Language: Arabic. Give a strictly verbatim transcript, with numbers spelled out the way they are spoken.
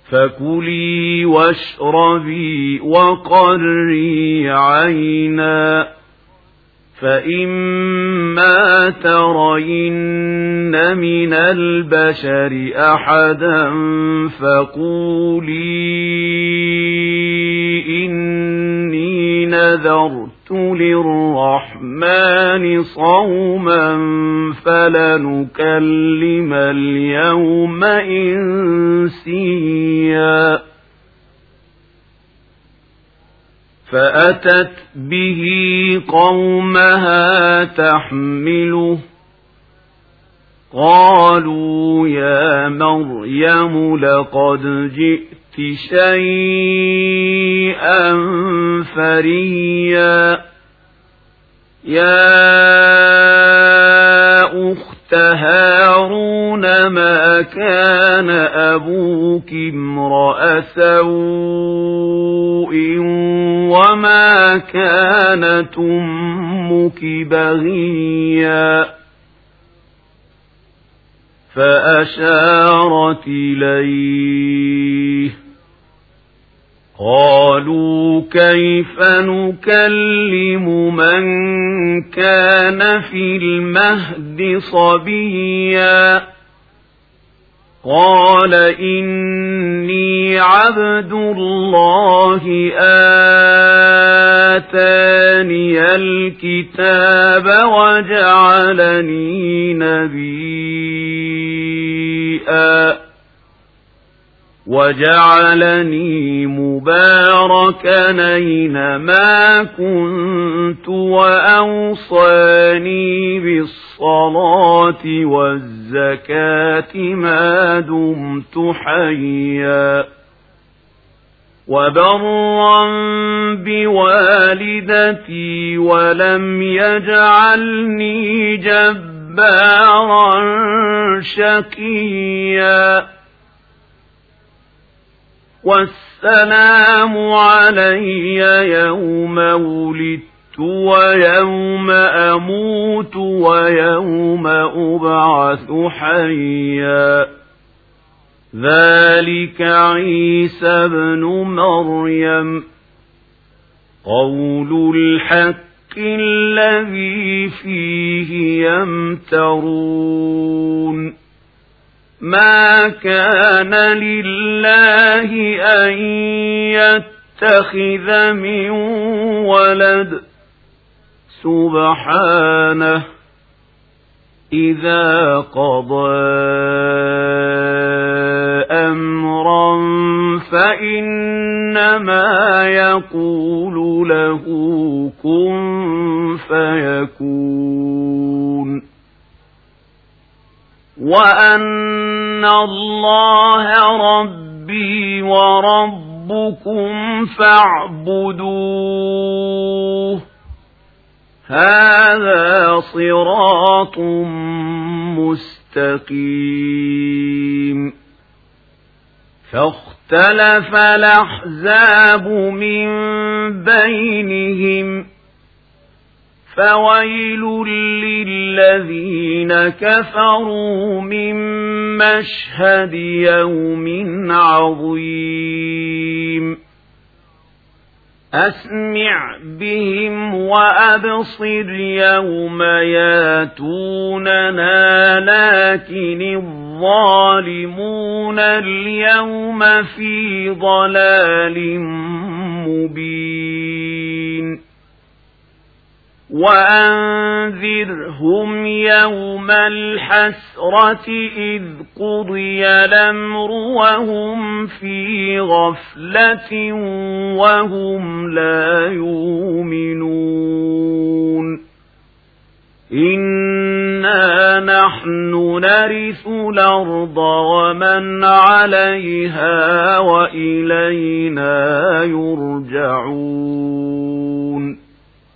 فكلي واشربي وقري عينا فإما ترين من البشر أحدا فقولي إني نذرت للرحمن صوما فلنكلم اليوم إنسيا فأتت به قومها تحمله قالوا يا مريم لقد جئت شيئا فريا يا أخت هارون ما كان أبوك امرأ سوء وما كانت أمك بغيا فأشارت إليه قالوا كيف نكلم من كان في المهد صبيا قال إني عبد الله آتاني الكتاب وجعلني نبيا وجعلني مباركا أينما كنت وأوصاني بالصلاة والزكاة ما دمت حيا وبرا بوالدتي ولم يجعلني جبارا شقيا والسلام علي يوم ولدت ويوم أموت ويوم أبعث حيا ذلك عيسى ابن مريم قول الحق الذي فيه يمترون ما كان لله أن يتخذ من ولد سبحانه إذا قضى أمرا فإنما يقول له كن فيكون وأن الله ربي وربكم فاعبدوه هذا صراط مستقيم فاختلف الأحزاب من بينهم فويل للذين كفروا من مشهد يوم عظيم أسمع بهم وأبصر يوم ياتوننا لكن الظالمون اليوم في ضلال مبين وأنذرهم يوم الحسرة إذ قضي الأمر وهم في غفلة وهم لا يؤمنون إنا نحن نرث الأرض ومن عليها وإلينا يرجعون